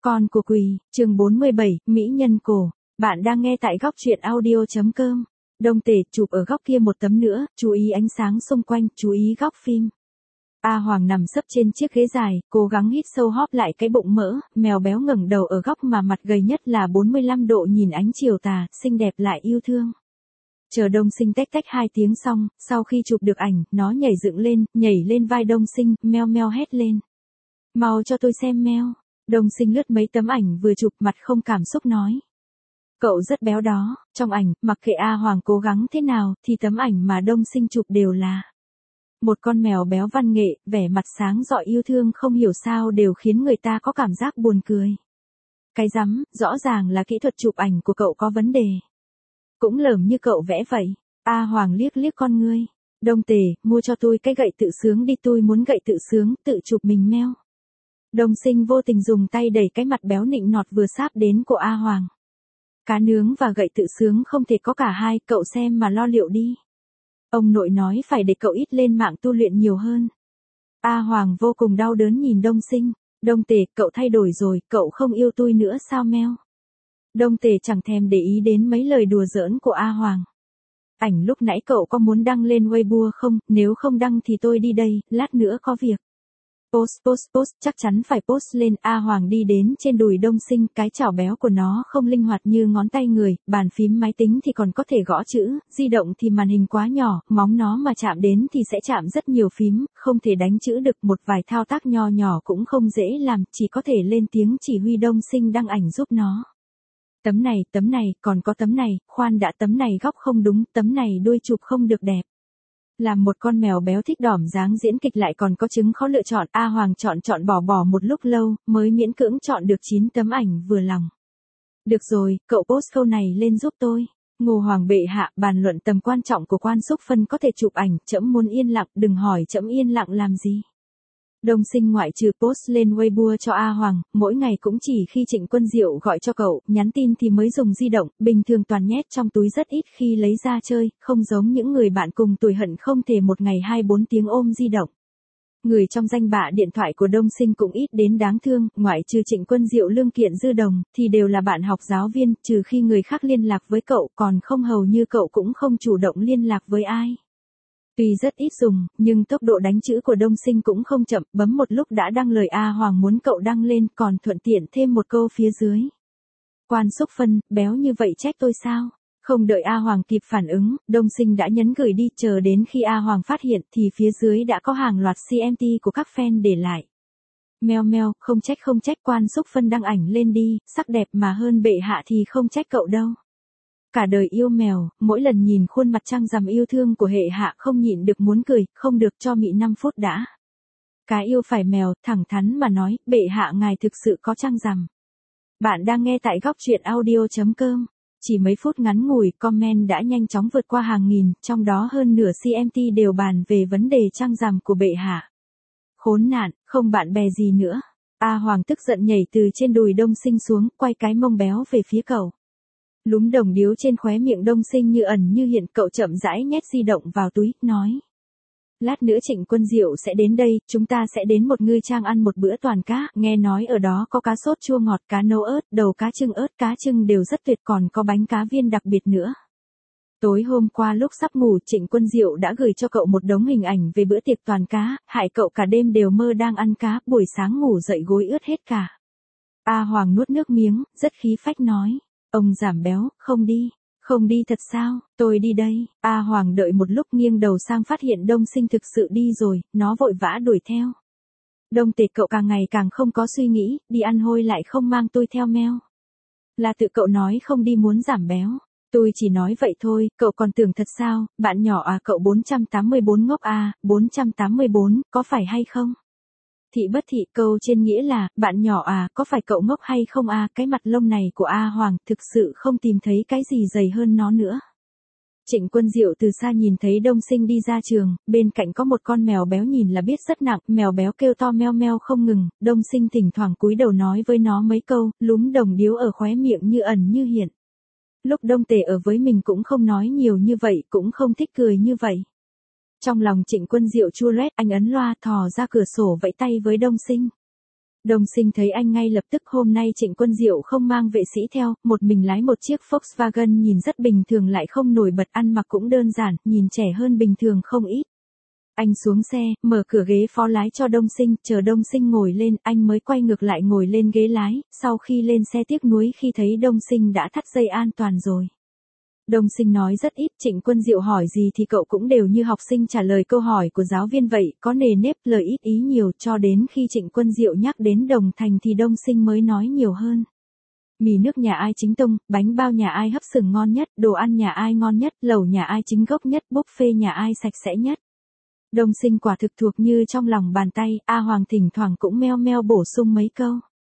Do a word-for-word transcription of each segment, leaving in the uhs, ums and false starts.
Con của Quỳ, chương bốn mươi bảy, Mỹ nhân cổ. Bạn đang nghe tại góc truyện audio.com. Đông Tể chụp ở góc kia một tấm nữa, chú ý ánh sáng xung quanh, chú ý góc phim. A Hoàng nằm sấp trên chiếc ghế dài, cố gắng hít sâu hóp lại cái bụng mỡ, mèo béo ngẩng đầu ở góc mà mặt gầy nhất là bốn mươi lăm độ nhìn ánh chiều tà, xinh đẹp lại yêu thương. Chờ Đông Sinh tách tách hai tiếng xong, sau khi chụp được ảnh, nó nhảy dựng lên, nhảy lên vai Đông Sinh, meo meo hét lên. Mau cho tôi xem meo. Đông Sinh lướt mấy tấm ảnh vừa chụp, mặt không cảm xúc nói. Cậu rất béo đó, trong ảnh, mặc kệ A Hoàng cố gắng thế nào, thì tấm ảnh mà Đông Sinh chụp đều là một con mèo béo văn nghệ, vẻ mặt sáng rọi yêu thương không hiểu sao đều khiến người ta có cảm giác buồn cười. Cái rắm, rõ ràng là kỹ thuật chụp ảnh của cậu có vấn đề. Cũng lởm như cậu vẽ vậy. A Hoàng liếc liếc con ngươi. Đông Tề, mua cho tôi cái gậy tự sướng đi, tôi muốn gậy tự sướng, tự chụp mình meo. Đông Sinh vô tình dùng tay đẩy cái mặt béo nịnh nọt vừa sáp đến của A Hoàng. Cá nướng và gậy tự sướng không thể có cả hai, cậu xem mà lo liệu đi. Ông nội nói phải để cậu ít lên mạng tu luyện nhiều hơn. A Hoàng vô cùng đau đớn nhìn Đông Sinh. Đông Tề, cậu thay đổi rồi, cậu không yêu tôi nữa sao meo? Đông Tề chẳng thèm để ý đến mấy lời đùa giỡn của A Hoàng. Ảnh lúc nãy cậu có muốn đăng lên Weibo không? Nếu không đăng thì tôi đi đây, lát nữa có việc. Post post post, chắc chắn phải post lên. A Hoàng đi đến trên đùi Đông Sinh, cái chảo béo của nó không linh hoạt như ngón tay người, bàn phím máy tính thì còn có thể gõ chữ, di động thì màn hình quá nhỏ, móng nó mà chạm đến thì sẽ chạm rất nhiều phím, không thể đánh chữ được, một vài thao tác nho nhỏ cũng không dễ làm, chỉ có thể lên tiếng chỉ huy Đông Sinh đăng ảnh giúp nó. Tấm này, tấm này, còn có tấm này, khoan đã, tấm này góc không đúng, tấm này đuôi chụp không được đẹp. Làm một con mèo béo thích đỏm dáng diễn kịch lại còn có chứng khó lựa chọn, A Hoàng chọn chọn bỏ bỏ một lúc lâu, mới miễn cưỡng chọn được chín tấm ảnh vừa lòng. Được rồi, cậu post câu này lên giúp tôi. Ngô Hoàng bệ hạ, bàn luận tầm quan trọng của quan xúc phân có thể chụp ảnh, trẫm muốn yên lặng, đừng hỏi trẫm yên lặng làm gì. Đông Sinh ngoại trừ post lên Weibo cho A Hoàng, mỗi ngày cũng chỉ khi Trịnh Quân Diệu gọi cho cậu, nhắn tin thì mới dùng di động, bình thường toàn nhét trong túi rất ít khi lấy ra chơi, không giống những người bạn cùng tuổi hận không thể một ngày hai bốn tiếng ôm di động. Người trong danh bạ điện thoại của Đông Sinh cũng ít đến đáng thương, ngoại trừ Trịnh Quân Diệu Lương Kiện Dư Đồng, thì đều là bạn học giáo viên, trừ khi người khác liên lạc với cậu, còn không hầu như cậu cũng không chủ động liên lạc với ai. Tuy rất ít dùng, nhưng tốc độ đánh chữ của Đông Sinh cũng không chậm, bấm một lúc đã đăng lời A Hoàng muốn cậu đăng lên, còn thuận tiện thêm một câu phía dưới. Quan xúc phân, béo như vậy trách tôi sao? Không đợi A Hoàng kịp phản ứng, Đông Sinh đã nhấn gửi đi, chờ đến khi A Hoàng phát hiện thì phía dưới đã có hàng loạt xê em tê của các fan để lại. Meo meo, không trách không trách, quan xúc phân đăng ảnh lên đi, sắc đẹp mà hơn bệ hạ thì không trách cậu đâu. Cả đời yêu mèo, mỗi lần nhìn khuôn mặt trăng rằm yêu thương của hệ hạ không nhịn được muốn cười, không được cho mị năm phút đã. Cá yêu phải mèo, thẳng thắn mà nói, bệ hạ ngài thực sự có trăng rằm. Bạn đang nghe tại góc truyện audio.com. Chỉ mấy phút ngắn ngủi, comment đã nhanh chóng vượt qua hàng nghìn, trong đó hơn nửa xê em tê đều bàn về vấn đề trăng rằm của bệ hạ. Khốn nạn, không bạn bè gì nữa. A Hoàng tức giận nhảy từ trên đùi Đông Sinh xuống, quay cái mông béo về phía cậu. Lúm đồng điếu trên khóe miệng Đông Sinh như ẩn như hiện, cậu chậm rãi nhét di động vào túi, nói. Lát nữa Trịnh Quân Diệu sẽ đến đây, chúng ta sẽ đến một ngư trang ăn một bữa toàn cá, nghe nói ở đó có cá sốt chua ngọt, cá nấu ớt, đầu cá trưng ớt, cá trưng đều rất tuyệt, còn có bánh cá viên đặc biệt nữa. Tối hôm qua lúc sắp ngủ, Trịnh Quân Diệu đã gửi cho cậu một đống hình ảnh về bữa tiệc toàn cá, hại cậu cả đêm đều mơ đang ăn cá, buổi sáng ngủ dậy gối ướt hết cả. A Hoàng nuốt nước miếng, rất khí phách nói. Ông giảm béo, không đi, không đi thật sao, tôi đi đây. A Hoàng đợi một lúc nghiêng đầu sang phát hiện Đông Sinh thực sự đi rồi, nó vội vã đuổi theo. Đông Tề, cậu càng ngày càng không có suy nghĩ, đi ăn hôi lại không mang tôi theo meo. Là tự cậu nói không đi muốn giảm béo. Tôi chỉ nói vậy thôi, cậu còn tưởng thật sao, bạn nhỏ à, cậu bốn trăm tám mươi bốn ngốc à, bốn trăm tám mươi bốn, có phải hay không? Thị bất thị, câu trên nghĩa là, bạn nhỏ à, có phải cậu ngốc hay không à, cái mặt lông này của A Hoàng, thực sự không tìm thấy cái gì dày hơn nó nữa. Trịnh Quân Diệu từ xa nhìn thấy Đông Sinh đi ra trường, bên cạnh có một con mèo béo nhìn là biết rất nặng, mèo béo kêu to meo meo không ngừng, Đông Sinh thỉnh thoảng cúi đầu nói với nó mấy câu, lúm đồng điếu ở khóe miệng như ẩn như hiện. Lúc Đông Tề ở với mình cũng không nói nhiều như vậy, cũng không thích cười như vậy. Trong lòng Trịnh Quân Diệu chua loét, anh ấn loa thò ra cửa sổ vẫy tay với Đông Sinh. Đông Sinh thấy anh ngay lập tức. Hôm nay Trịnh Quân Diệu không mang vệ sĩ theo, một mình lái một chiếc Volkswagen nhìn rất bình thường lại không nổi bật, ăn mặc cũng đơn giản, nhìn trẻ hơn bình thường không ít. Anh xuống xe, mở cửa ghế phó lái cho Đông Sinh, chờ Đông Sinh ngồi lên, anh mới quay ngược lại ngồi lên ghế lái, sau khi lên xe tiếc nuối khi thấy Đông Sinh đã thắt dây an toàn rồi. Đông Sinh nói rất ít, Trịnh Quân Diệu hỏi gì thì cậu cũng đều như học sinh trả lời câu hỏi của giáo viên vậy, có nề nếp, lời ít ý nhiều, cho đến khi Trịnh Quân Diệu nhắc đến Đồng Thành thì Đông Sinh mới nói nhiều hơn. Mì nước nhà ai chính tông, bánh bao nhà ai hấp sừng ngon nhất, đồ ăn nhà ai ngon nhất, lẩu nhà ai chính gốc nhất, buffet nhà ai sạch sẽ nhất. Đông Sinh quả thực thuộc như trong lòng bàn tay, A Hoàng thỉnh thoảng cũng meo meo bổ sung mấy câu.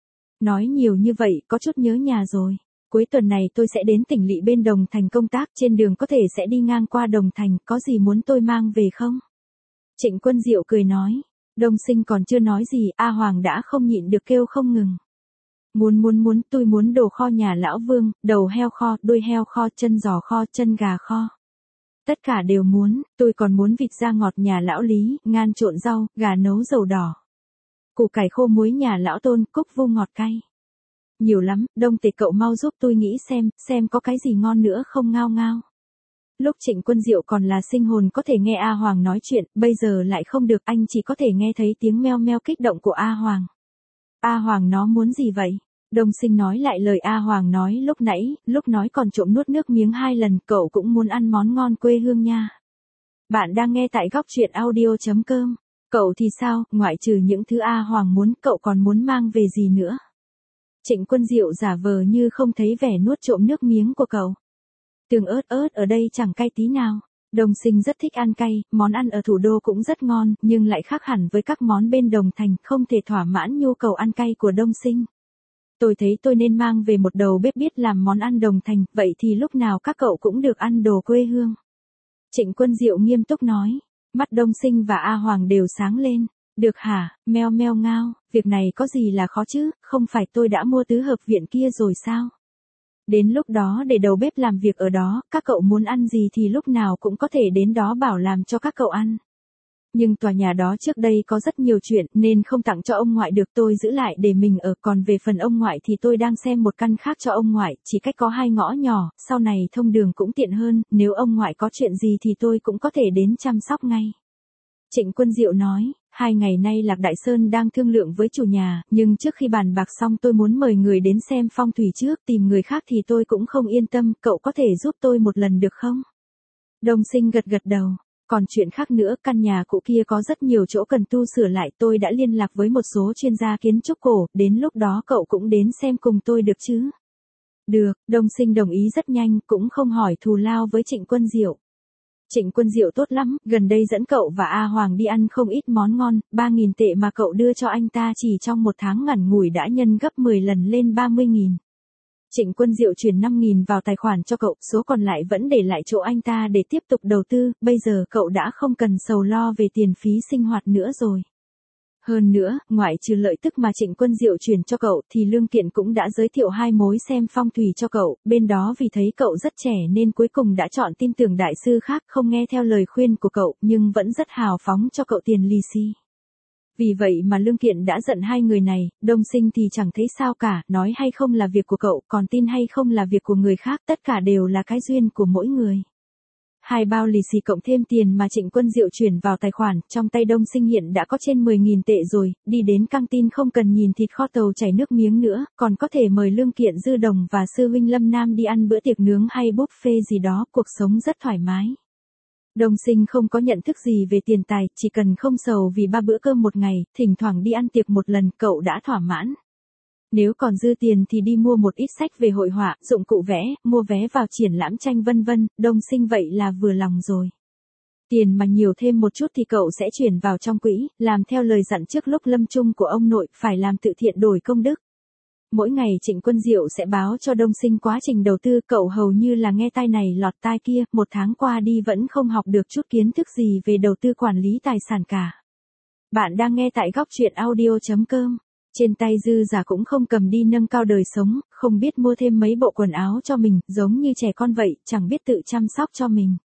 Nói nhiều như vậy, có chút nhớ nhà rồi. Cuối tuần này tôi sẽ đến tỉnh lỵ bên Đồng Thành công tác, trên đường có thể sẽ đi ngang qua Đồng Thành, có gì muốn tôi mang về không? Trịnh Quân Diệu cười nói. Đông Sinh còn chưa nói gì, A Hoàng đã không nhịn được kêu không ngừng. Muốn muốn muốn, tôi muốn đồ kho nhà lão Vương, đầu heo kho, đuôi heo kho, chân giò kho, chân gà kho. Tất cả đều muốn, tôi còn muốn vịt da ngọt nhà lão Lý, ngan trộn rau, gà nấu dầu đỏ. Củ cải khô muối nhà lão Tôn, cúc vu ngọt cay. Nhiều lắm, Đông Tề cậu mau giúp tôi nghĩ xem, xem có cái gì ngon nữa không ngao ngao. Lúc Trịnh Quân Diệu còn là sinh hồn có thể nghe A Hoàng nói chuyện, bây giờ lại không được, anh chỉ có thể nghe thấy tiếng meo meo kích động của A Hoàng. A Hoàng nó muốn gì vậy? Đông Sinh nói lại lời A Hoàng nói lúc nãy, lúc nói còn trộm nuốt nước miếng hai lần, cậu cũng muốn ăn món ngon quê hương nha. Bạn đang nghe tại góc truyện audio chấm com. Cậu thì sao, ngoại trừ những thứ A Hoàng muốn, cậu còn muốn mang về gì nữa? Trịnh Quân Diệu giả vờ như không thấy vẻ nuốt trộm nước miếng của cậu. Tương ớt ớt ở đây chẳng cay tí nào. Đông Sinh rất thích ăn cay, món ăn ở thủ đô cũng rất ngon, nhưng lại khác hẳn với các món bên Đồng Thành, không thể thỏa mãn nhu cầu ăn cay của Đông Sinh. Tôi thấy tôi nên mang về một đầu bếp biết làm món ăn Đồng Thành, vậy thì lúc nào các cậu cũng được ăn đồ quê hương. Trịnh Quân Diệu nghiêm túc nói, mắt Đông Sinh và A Hoàng đều sáng lên. Được hả, meo meo ngao, việc này có gì là khó chứ, không phải tôi đã mua tứ hợp viện kia rồi sao? Đến lúc đó để đầu bếp làm việc ở đó, các cậu muốn ăn gì thì lúc nào cũng có thể đến đó bảo làm cho các cậu ăn. Nhưng tòa nhà đó trước đây có rất nhiều chuyện nên không tặng cho ông ngoại được, tôi giữ lại để mình ở, còn về phần ông ngoại thì tôi đang xem một căn khác cho ông ngoại, chỉ cách có hai ngõ nhỏ, sau này thông đường cũng tiện hơn, nếu ông ngoại có chuyện gì thì tôi cũng có thể đến chăm sóc ngay. Trịnh Quân Diệu nói, hai ngày nay Lạc Đại Sơn đang thương lượng với chủ nhà, nhưng trước khi bàn bạc xong tôi muốn mời người đến xem phong thủy trước, tìm người khác thì tôi cũng không yên tâm, cậu có thể giúp tôi một lần được không? Đông Sinh gật gật đầu. Còn chuyện khác nữa, căn nhà cũ kia có rất nhiều chỗ cần tu sửa lại, tôi đã liên lạc với một số chuyên gia kiến trúc cổ, đến lúc đó cậu cũng đến xem cùng tôi được chứ? Được, Đông Sinh đồng ý rất nhanh, cũng không hỏi thù lao với Trịnh Quân Diệu. Trịnh Quân Diệu tốt lắm, gần đây dẫn cậu và A Hoàng đi ăn không ít món ngon, ba nghìn tệ mà cậu đưa cho anh ta chỉ trong một tháng ngắn ngủi đã nhân gấp mười lần lên ba mươi nghìn. Trịnh Quân Diệu chuyển năm nghìn vào tài khoản cho cậu, số còn lại vẫn để lại chỗ anh ta để tiếp tục đầu tư, bây giờ cậu đã không cần sầu lo về tiền phí sinh hoạt nữa rồi. Hơn nữa, ngoại trừ lợi tức mà Trịnh Quân Diệu chuyển cho cậu thì Lương Kiện cũng đã giới thiệu hai mối xem phong thủy cho cậu, bên đó vì thấy cậu rất trẻ nên cuối cùng đã chọn tin tưởng đại sư khác, không nghe theo lời khuyên của cậu, nhưng vẫn rất hào phóng cho cậu tiền lì xì. Vì vậy mà Lương Kiện đã giận hai người này, Đông Sinh thì chẳng thấy sao cả, nói hay không là việc của cậu, còn tin hay không là việc của người khác, tất cả đều là cái duyên của mỗi người. Hai bao lì xì cộng thêm tiền mà Trịnh Quân Diệu chuyển vào tài khoản, trong tay Đông Sinh hiện đã có trên mười nghìn tệ rồi, đi đến căng tin không cần nhìn thịt kho tàu chảy nước miếng nữa, còn có thể mời Lương Kiện Dư Đồng và sư huynh Lâm Nam đi ăn bữa tiệc nướng hay buffet gì đó, cuộc sống rất thoải mái. Đông Sinh không có nhận thức gì về tiền tài, chỉ cần không sầu vì ba bữa cơm một ngày, thỉnh thoảng đi ăn tiệc một lần, cậu đã thỏa mãn. Nếu còn dư tiền thì đi mua một ít sách về hội họa, dụng cụ vẽ, mua vé vào triển lãm tranh vân vân, Đông Sinh vậy là vừa lòng rồi. Tiền mà nhiều thêm một chút thì cậu sẽ chuyển vào trong quỹ, làm theo lời dặn trước lúc lâm chung của ông nội, phải làm tự thiện đổi công đức. Mỗi ngày Trịnh Quân Diệu sẽ báo cho Đông Sinh quá trình đầu tư, cậu hầu như là nghe tai này lọt tai kia, một tháng qua đi vẫn không học được chút kiến thức gì về đầu tư quản lý tài sản cả. Bạn đang nghe tại góc truyện audio chấm com. Trên tay dư giả cũng không cầm đi nâng cao đời sống, không biết mua thêm mấy bộ quần áo cho mình, giống như trẻ con vậy, chẳng biết tự chăm sóc cho mình.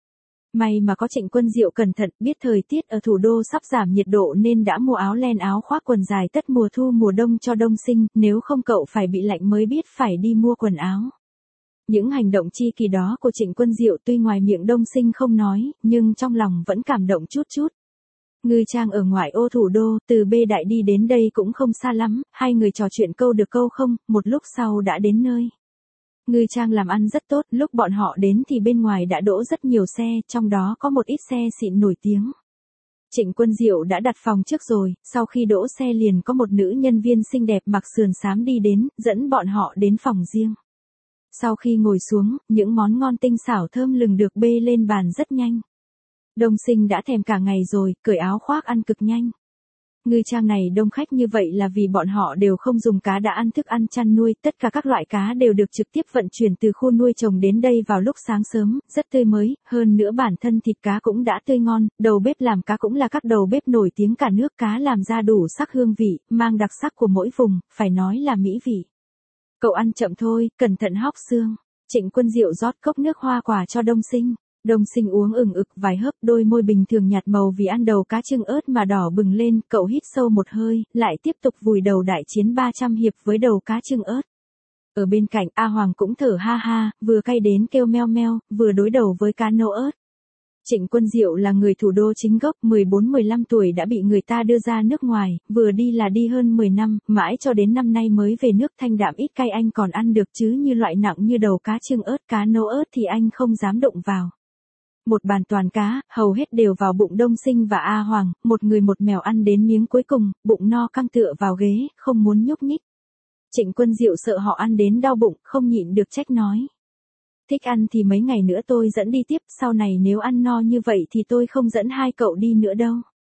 May mà có Trịnh Quân Diệu cẩn thận, biết thời tiết ở thủ đô sắp giảm nhiệt độ nên đã mua áo len áo khoác quần dài tất mùa thu mùa đông cho Đông Sinh, nếu không cậu phải bị lạnh mới biết phải đi mua quần áo. Những hành động chi kỳ đó của Trịnh Quân Diệu tuy ngoài miệng Đông Sinh không nói, nhưng trong lòng vẫn cảm động chút chút. Ngư Trang ở ngoại ô thủ đô, từ B Đại đi đến đây cũng không xa lắm, hai người trò chuyện câu được câu không, một lúc sau đã đến nơi. Ngư Trang làm ăn rất tốt, lúc bọn họ đến thì bên ngoài đã đỗ rất nhiều xe, trong đó có một ít xe xịn nổi tiếng. Trịnh Quân Diệu đã đặt phòng trước rồi, sau khi đỗ xe liền có một nữ nhân viên xinh đẹp mặc sườn xám đi đến, dẫn bọn họ đến phòng riêng. Sau khi ngồi xuống, những món ngon tinh xảo thơm lừng được bê lên bàn rất nhanh. Đông Sinh đã thèm cả ngày rồi, cởi áo khoác ăn cực nhanh. Ngư Trang này đông khách như vậy là vì bọn họ đều không dùng cá đã ăn thức ăn chăn nuôi, tất cả các loại cá đều được trực tiếp vận chuyển từ khu nuôi trồng đến đây vào lúc sáng sớm, rất tươi mới, hơn nữa bản thân thịt cá cũng đã tươi ngon, đầu bếp làm cá cũng là các đầu bếp nổi tiếng cả nước, cá làm ra đủ sắc hương vị, mang đặc sắc của mỗi vùng, phải nói là mỹ vị. Cậu ăn chậm thôi, cẩn thận hóc xương. Trịnh Quân Diệu rót cốc nước hoa quả cho Đông Sinh. Đông Sinh uống ừng ực vài hớp, đôi môi bình thường nhạt màu vì ăn đầu cá chưng ớt mà đỏ bừng lên, cậu hít sâu một hơi, lại tiếp tục vùi đầu đại chiến ba trăm hiệp với đầu cá chưng ớt. Ở bên cạnh A Hoàng cũng thở ha ha, vừa cay đến kêu meo meo, vừa đối đầu với cá nâu ớt. Trịnh Quân Diệu là người thủ đô chính gốc, mười bốn mười lăm tuổi đã bị người ta đưa ra nước ngoài, vừa đi là đi hơn mười năm, mãi cho đến năm nay mới về nước. Thanh đạm ít cay anh còn ăn được chứ như loại nặng như đầu cá chưng ớt, cá nâu ớt thì anh không dám động vào. Một bàn toàn cá, hầu hết đều vào bụng Đông Sinh và A Hoàng, một người một mèo ăn đến miếng cuối cùng, bụng no căng tựa vào ghế, không muốn nhúc nhích. Trịnh Quân Diệu sợ họ ăn đến đau bụng, không nhịn được trách nói. Thích ăn thì mấy ngày nữa tôi dẫn đi tiếp, sau này nếu ăn no như vậy thì tôi không dẫn hai cậu đi nữa đâu.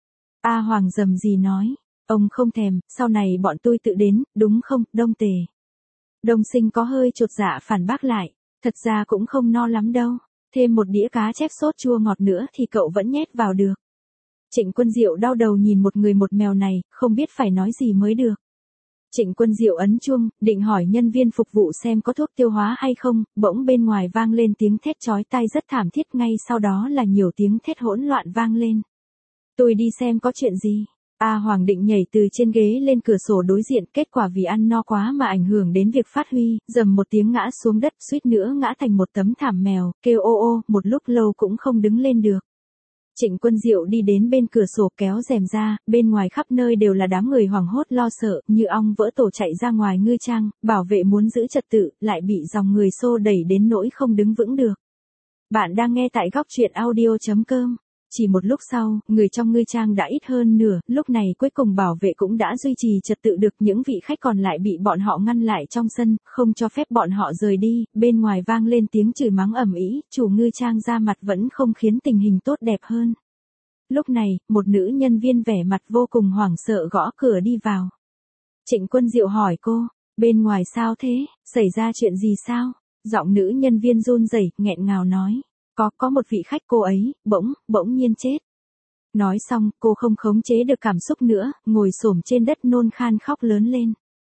A Hoàng rầm rì nói, ông không thèm, sau này bọn tôi tự đến, đúng không, Đông Tề. Đông Sinh có hơi chột dạ phản bác lại, thật ra cũng không no lắm đâu, thêm một đĩa cá chép sốt chua ngọt nữa thì cậu vẫn nhét vào được. Trịnh Quân Diệu đau đầu nhìn một người một mèo này, không biết phải nói gì mới được. Trịnh Quân Diệu ấn chuông, định hỏi nhân viên phục vụ xem có thuốc tiêu hóa hay không, bỗng bên ngoài vang lên tiếng thét chói tai rất thảm thiết, ngay sau đó là nhiều tiếng thét hỗn loạn vang lên. Tôi đi xem có chuyện gì. A Hoàng định nhảy từ trên ghế lên cửa sổ đối diện, kết quả vì ăn no quá mà ảnh hưởng đến việc phát huy, dầm một tiếng ngã xuống đất, suýt nữa ngã thành một tấm thảm mèo, kêu ô ô, một lúc lâu cũng không đứng lên được. Trịnh Quân Diệu đi đến bên cửa sổ kéo rèm ra, bên ngoài khắp nơi đều là đám người hoảng hốt lo sợ, như ong vỡ tổ chạy ra ngoài Ngư Trang, bảo vệ muốn giữ trật tự, lại bị dòng người xô đẩy đến nỗi không đứng vững được. Bạn đang nghe tại góc truyện audio chấm com. Chỉ một lúc sau, người trong Ngư Trang đã ít hơn nửa, lúc này cuối cùng bảo vệ cũng đã duy trì trật tự được, những vị khách còn lại bị bọn họ ngăn lại trong sân, không cho phép bọn họ rời đi, bên ngoài vang lên tiếng chửi mắng ầm ĩ, chủ Ngư Trang ra mặt vẫn không khiến tình hình tốt đẹp hơn. Lúc này, một nữ nhân viên vẻ mặt vô cùng hoảng sợ gõ cửa đi vào. Trịnh Quân Diệu hỏi cô, bên ngoài sao thế, xảy ra chuyện gì sao? Giọng nữ nhân viên run rẩy, nghẹn ngào nói. Có, có một vị khách cô ấy, bỗng, bỗng nhiên chết. Nói xong, cô không khống chế được cảm xúc nữa, ngồi xổm trên đất nôn khan khóc lớn lên.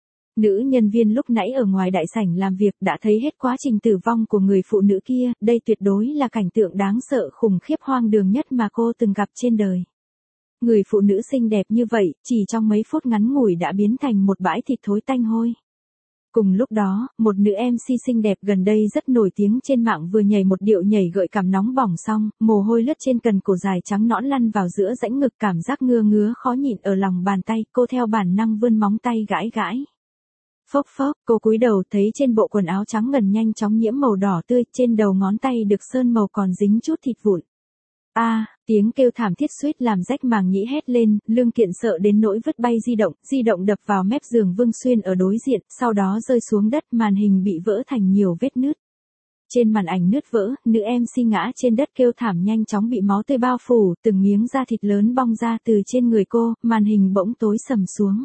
Nữ nhân viên lúc nãy ở ngoài đại sảnh làm việc đã thấy hết quá trình tử vong của người phụ nữ kia, đây tuyệt đối là cảnh tượng đáng sợ khủng khiếp hoang đường nhất mà cô từng gặp trên đời. Người phụ nữ xinh đẹp như vậy, chỉ trong mấy phút ngắn ngủi đã biến thành một bãi thịt thối tanh hôi. Cùng lúc đó, một nữ em xê xinh đẹp gần đây rất nổi tiếng trên mạng vừa nhảy một điệu nhảy gợi cảm nóng bỏng xong, mồ hôi lướt trên cần cổ dài trắng nõn lăn vào giữa rãnh ngực, cảm giác ngưa ngứa khó nhịn ở lòng bàn tay, cô theo bản năng vươn móng tay gãi gãi. Phốc phốc, cô cúi đầu thấy trên bộ quần áo trắng ngần nhanh chóng nhiễm màu đỏ tươi, trên đầu ngón tay được sơn màu còn dính chút thịt vụn. A, à, tiếng kêu thảm thiết suýt làm rách màng nhĩ hét lên, Lương Kiện sợ đến nỗi vứt bay di động, di động đập vào mép giường Vương Xuyên ở đối diện, sau đó rơi xuống đất, màn hình bị vỡ thành nhiều vết nứt. Trên màn ảnh nứt vỡ, nữ em xê ngã trên đất kêu thảm nhanh chóng bị máu tươi bao phủ, từng miếng da thịt lớn bong ra từ trên người cô, màn hình bỗng tối sầm xuống.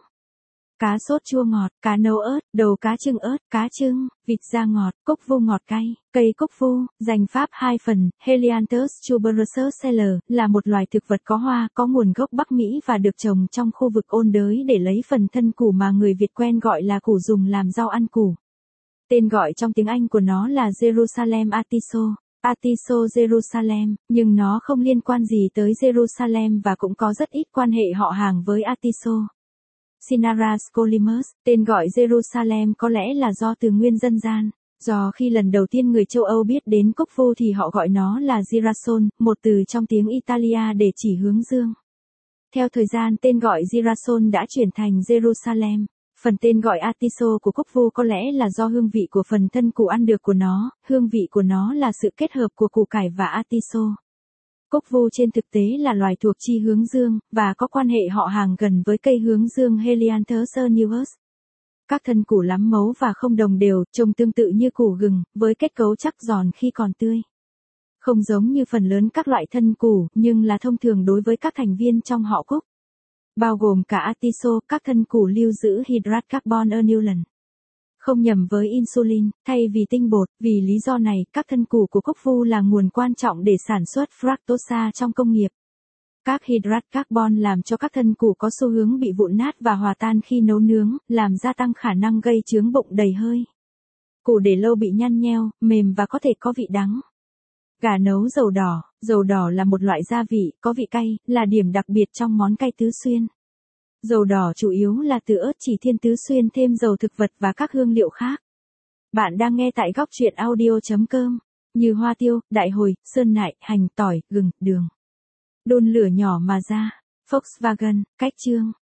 Cá sốt chua ngọt, cá nâu ớt, đầu cá chưng ớt, cá chưng, vịt da ngọt, cốc vu ngọt cay, cây cốc vu, danh pháp hai phần, Helianthus tuberosus celer, là một loài thực vật có hoa, có nguồn gốc Bắc Mỹ và được trồng trong khu vực ôn đới để lấy phần thân củ mà người Việt quen gọi là củ dùng làm rau ăn củ. Tên gọi trong tiếng Anh của nó là Jerusalem artiso. Atiso Jerusalem, nhưng nó không liên quan gì tới Jerusalem và cũng có rất ít quan hệ họ hàng với Atiso. Sinara Scolimus, tên gọi Jerusalem có lẽ là do từ nguyên dân gian. Do khi lần đầu tiên người châu Âu biết đến cốc vô thì họ gọi nó là Girasol, một từ trong tiếng Italia để chỉ hướng dương. Theo thời gian tên gọi Girasol đã chuyển thành Jerusalem. Phần tên gọi Atiso của cốc vô có lẽ là do hương vị của phần thân củ ăn được của nó, hương vị của nó là sự kết hợp của củ cải và Atiso. Cốc vô trên thực tế là loài thuộc chi hướng dương, và có quan hệ họ hàng gần với cây hướng dương Helianthus ernuus. Các thân củ lắm mấu và không đồng đều, trông tương tự như củ gừng, với kết cấu chắc giòn khi còn tươi. Không giống như phần lớn các loại thân củ, nhưng là thông thường đối với các thành viên trong họ cúc. Bao gồm cả Atiso, các thân củ lưu giữ hydrat carbon ernulin. Không nhầm với insulin, thay vì tinh bột, vì lý do này, các thân củ của cốc vu là nguồn quan trọng để sản xuất fructosa trong công nghiệp. Các hydrat carbon làm cho các thân củ có xu hướng bị vụn nát và hòa tan khi nấu nướng, làm gia tăng khả năng gây chướng bụng đầy hơi. Củ để lâu bị nhăn nheo, mềm và có thể có vị đắng. Gà nấu dầu đỏ, dầu đỏ là một loại gia vị, có vị cay, là điểm đặc biệt trong món cay tứ xuyên. Dầu đỏ chủ yếu là từ ớt chỉ thiên tứ xuyên thêm dầu thực vật và các hương liệu khác. Bạn đang nghe tại góc truyện audio chấm com, như hoa tiêu, đại hồi, sơn nại, hành, tỏi, gừng, đường. Đun lửa nhỏ mà ra. Volkswagen, cách chương.